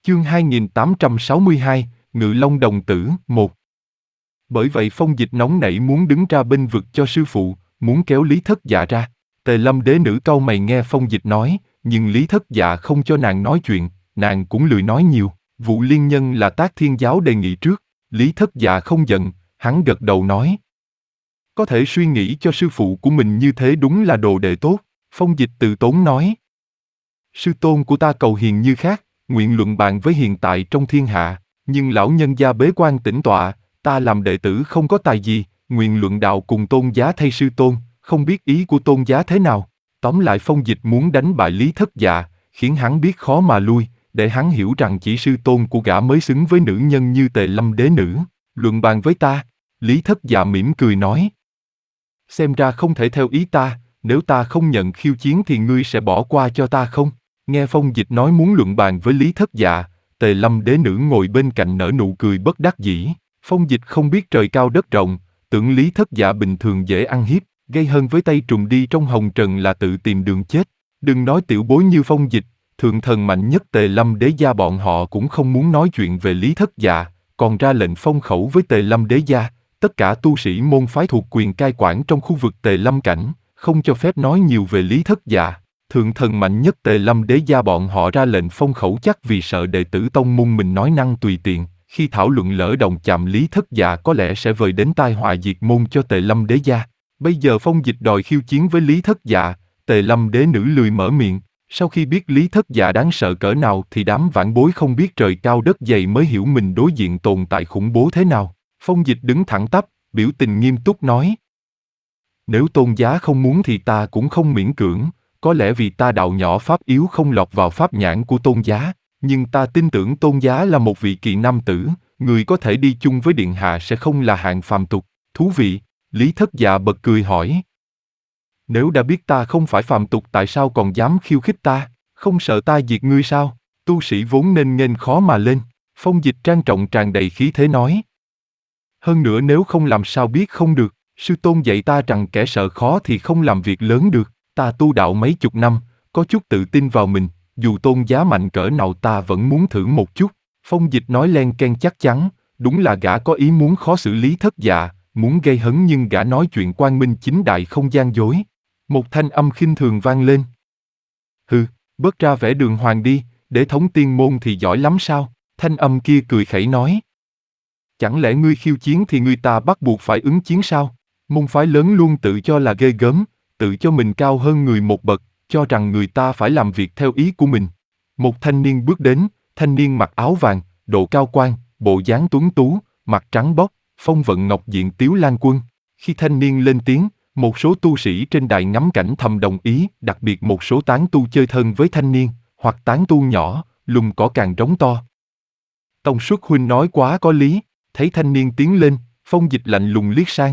Chương 2862, Ngự Long Đồng Tử, 1. Bởi vậy Phong Dịch nóng nảy muốn đứng ra bênh vực cho sư phụ, muốn kéo Lý Thất Dạ ra. Tề Lâm đế nữ cau mày nghe Phong Dịch nói, nhưng Lý Thất Dạ không cho nàng nói chuyện, nàng cũng lười nói nhiều. Vụ liên nhân là Tác Thiên Giáo đề nghị trước, Lý Thất Dạ không giận, hắn gật đầu nói. Có thể suy nghĩ cho sư phụ của mình như thế đúng là đồ đệ tốt. Phong Dịch từ tốn nói. Sư tôn của ta cầu hiền như khác, nguyện luận bàn với hiện tại trong thiên hạ, nhưng lão nhân gia bế quan tĩnh tọa, ta làm đệ tử không có tài gì, nguyện luận đạo cùng tôn giá thay sư tôn, không biết ý của tôn giá thế nào. Tóm lại Phong Dịch muốn đánh bại Lý Thất Dạ, khiến hắn biết khó mà lui, để hắn hiểu rằng chỉ sư tôn của gã mới xứng với nữ nhân như Tề Lâm đế nữ. Luận bàn với ta, Lý Thất Dạ mỉm cười nói. Xem ra không thể theo ý ta, nếu ta không nhận khiêu chiến thì ngươi sẽ bỏ qua cho ta không? Nghe Phong Dịch nói muốn luận bàn với Lý Thất Dạ, Tề Lâm đế nữ ngồi bên cạnh nở nụ cười bất đắc dĩ. Phong Dịch không biết trời cao đất rộng, tưởng Lý Thất Dạ bình thường dễ ăn hiếp, gây hấn với tay trùng đi trong hồng trần là tự tìm đường chết. Đừng nói tiểu bối như Phong Dịch, thượng thần mạnh nhất Tề Lâm đế gia bọn họ cũng không muốn nói chuyện về Lý Thất Dạ, còn ra lệnh phong khẩu với Tề Lâm đế gia. Tất cả tu sĩ môn phái thuộc quyền cai quản trong khu vực Tề Lâm cảnh, không cho phép nói nhiều về Lý Thất Dạ. Thượng thần mạnh nhất Tề Lâm đế gia bọn họ ra lệnh phong khẩu chắc vì sợ đệ tử tông môn mình nói năng tùy tiện, khi thảo luận lỡ đồng chạm Lý Thất Dạ có lẽ sẽ vời đến tai họa diệt môn cho Tề Lâm đế gia. Bây giờ Phong Dịch đòi khiêu chiến với Lý Thất Dạ, Tề Lâm đế nữ lười mở miệng. Sau khi biết Lý Thất Dạ đáng sợ cỡ nào thì đám vãn bối không biết trời cao đất dày mới hiểu mình đối diện tồn tại khủng bố thế nào. Phong Dịch đứng thẳng tắp, biểu tình nghiêm túc nói. Nếu tôn giá không muốn thì ta cũng không miễn cưỡng, có lẽ vì ta đạo nhỏ pháp yếu không lọt vào pháp nhãn của tôn giá, nhưng ta tin tưởng tôn giá là một vị kỳ nam tử, người có thể đi chung với điện hạ sẽ không là hạng phàm tục. Thú vị, Lý Thất Dạ bật cười hỏi. Nếu đã biết ta không phải phàm tục tại sao còn dám khiêu khích ta, không sợ ta diệt ngươi sao? Tu sĩ vốn nên nghênh khó mà lên. Phong Dịch trang trọng tràn đầy khí thế nói. Hơn nữa nếu không làm sao biết không được, sư tôn dạy ta rằng kẻ sợ khó thì không làm việc lớn được. Ta tu đạo mấy chục năm, có chút tự tin vào mình, dù tôn giá mạnh cỡ nào ta vẫn muốn thử một chút. Phong Dịch nói len ken chắc chắn, đúng là gã có ý muốn khó xử Lý Thất Dạ, muốn gây hấn nhưng gã nói chuyện quang minh chính đại không gian dối. Một thanh âm khinh thường vang lên. Hừ, bớt ra vẻ đường hoàng đi, để thống tiên môn thì giỏi lắm sao? Thanh âm kia cười khẩy nói. Chẳng lẽ ngươi khiêu chiến thì người ta bắt buộc phải ứng chiến sao? Môn phái lớn luôn tự cho là ghê gớm, tự cho mình cao hơn người một bậc, cho rằng người ta phải làm việc theo ý của mình. Một thanh niên bước đến, thanh niên mặc áo vàng, độ cao quan, bộ dáng tuấn tú, mặt trắng bóc, phong vận ngọc diện Tiếu Lan Quân. Khi thanh niên lên tiếng, một số tu sĩ trên đài ngắm cảnh thầm đồng ý, đặc biệt một số tán tu chơi thân với thanh niên, hoặc tán tu nhỏ, lùng cỏ càng rống to. Tông Xuất huynh nói quá có lý, thấy thanh niên tiến lên, Phong Dịch lạnh lùng liếc sang.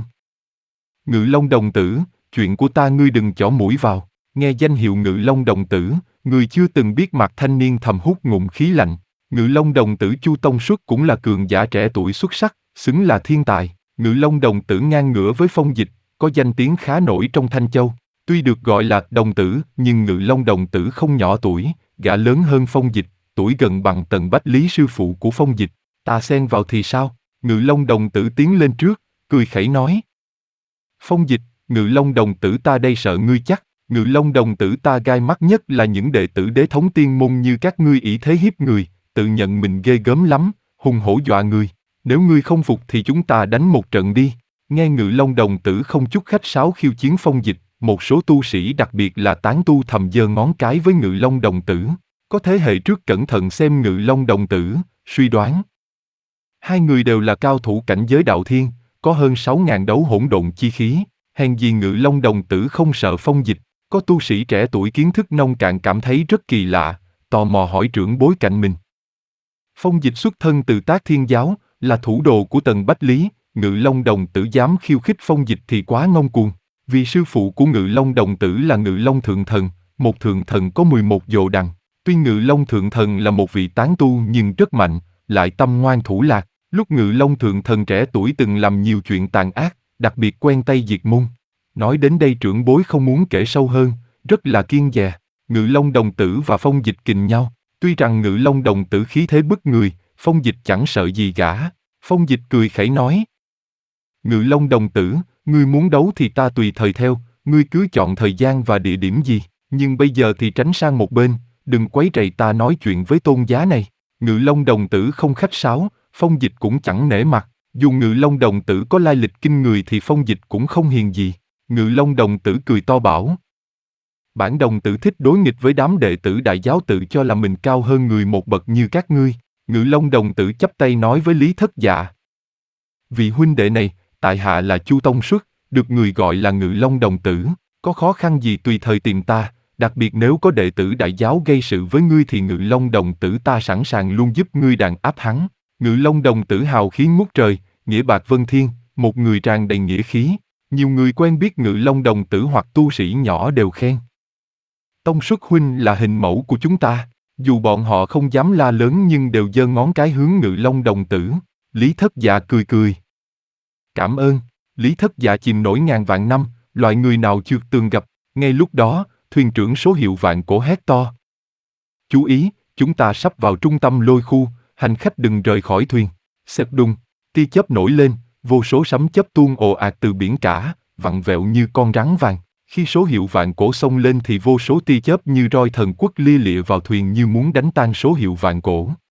Ngự Long đồng tử, chuyện của ta ngươi đừng chỏ mũi vào. Nghe danh hiệu Ngự Long đồng tử, người chưa từng biết mặt thanh niên thầm hút ngụm khí lạnh. Ngự Long đồng tử Chu Tông Xuất cũng là cường giả trẻ tuổi xuất sắc, xứng là thiên tài. Ngự Long đồng tử ngang ngửa với Phong Dịch, có danh tiếng khá nổi trong Thanh Châu. Tuy được gọi là đồng tử, nhưng Ngự Long đồng tử không nhỏ tuổi, gã lớn hơn Phong Dịch, tuổi gần bằng Tần Bách Lý sư phụ của Phong Dịch. Ta xen vào thì sao? Ngự Long đồng tử tiến lên trước, cười khẩy nói. Phong Dịch, Ngự Long đồng tử ta đây sợ ngươi chắc. Ngự Long đồng tử ta gai mắt nhất là những đệ tử đế thống tiên môn như các ngươi ỷ thế hiếp người, tự nhận mình ghê gớm lắm, hùng hổ dọa người. Nếu ngươi không phục thì chúng ta đánh một trận đi. Nghe Ngự Long đồng tử không chút khách sáo khiêu chiến Phong Dịch, một số tu sĩ đặc biệt là tán tu thầm giơ ngón cái với Ngự Long đồng tử. Có thế hệ trước cẩn thận xem Ngự Long đồng tử, suy đoán. Hai người đều là cao thủ cảnh giới đạo thiên, có hơn 6.000 đấu hỗn độn chi khí. Hèn gì Ngự Long đồng tử không sợ Phong Dịch. Có tu sĩ trẻ tuổi kiến thức nông cạn cảm thấy rất kỳ lạ, tò mò hỏi trưởng bối cạnh mình. Phong Dịch xuất thân từ Tác Thiên Giáo, là thủ đồ của Tần Bách Lý, Ngự Long đồng tử dám khiêu khích Phong Dịch thì quá ngông cuồng. Vì sư phụ của Ngự Long đồng tử là Ngự Long Thượng Thần, một thượng thần có 11 dồ đằng. Tuy Ngự Long Thượng Thần là một vị tán tu nhưng rất mạnh, lại tâm ngoan thủ lạc. Lúc Ngự Long Thượng Thần trẻ tuổi từng làm nhiều chuyện tàn ác, đặc biệt quen tay diệt môn. Nói đến đây trưởng bối không muốn kể sâu hơn, rất là kiêng dè. Ngự Long đồng tử và Phong Dịch kình nhau. Tuy rằng Ngự Long đồng tử khí thế bức người, Phong Dịch chẳng sợ gì cả. Phong Dịch cười khẩy nói. Ngự Long đồng tử, ngươi muốn đấu thì ta tùy thời theo, ngươi cứ chọn thời gian và địa điểm gì, nhưng bây giờ thì tránh sang một bên, đừng quấy rầy ta nói chuyện với tôn giá này. Ngự Long đồng tử không khách sáo, Phong Dịch cũng chẳng nể mặt, dù Ngự Long đồng tử có lai lịch kinh người thì Phong Dịch cũng không hiền gì. Ngự Long đồng tử cười to bảo. Bản đồng tử thích đối nghịch với đám đệ tử đại giáo tự cho là mình cao hơn người một bậc như các ngươi. Ngự Long đồng tử chắp tay nói với Lý Thất Dạ. Vị huynh đệ này, tại hạ là Chu Tông Xuất, được người gọi là Ngự Long đồng tử, có khó khăn gì tùy thời tìm ta, đặc biệt nếu có đệ tử đại giáo gây sự với ngươi thì Ngự Long đồng tử ta sẵn sàng luôn giúp ngươi đàn áp hắn. Ngự Long đồng tử hào khí ngút trời, nghĩa bạc vân thiên, một người tràn đầy nghĩa khí, nhiều người quen biết Ngự Long đồng tử hoặc tu sĩ nhỏ đều khen. Tông Xuất huynh là hình mẫu của chúng ta, dù bọn họ không dám la lớn nhưng đều giơ ngón cái hướng Ngự Long đồng tử. Lý Thất Dạ cười cười. Cảm ơn. Lý Thất Dạ chìm nổi ngàn vạn năm, loại người nào chưa từng gặp. Ngay lúc đó, thuyền trưởng số hiệu Vạn Cổ hét to. Chú ý, chúng ta sắp vào trung tâm lôi khu, hành khách đừng rời khỏi thuyền. Xẹt đùng, tia chớp nổi lên, vô số sấm chớp tuôn ồ ạt từ biển cả, vặn vẹo như con rắn vàng. Khi số hiệu Vạn Cổ xông lên thì vô số tia chớp như roi thần quốc lia lịa vào thuyền như muốn đánh tan số hiệu Vạn Cổ.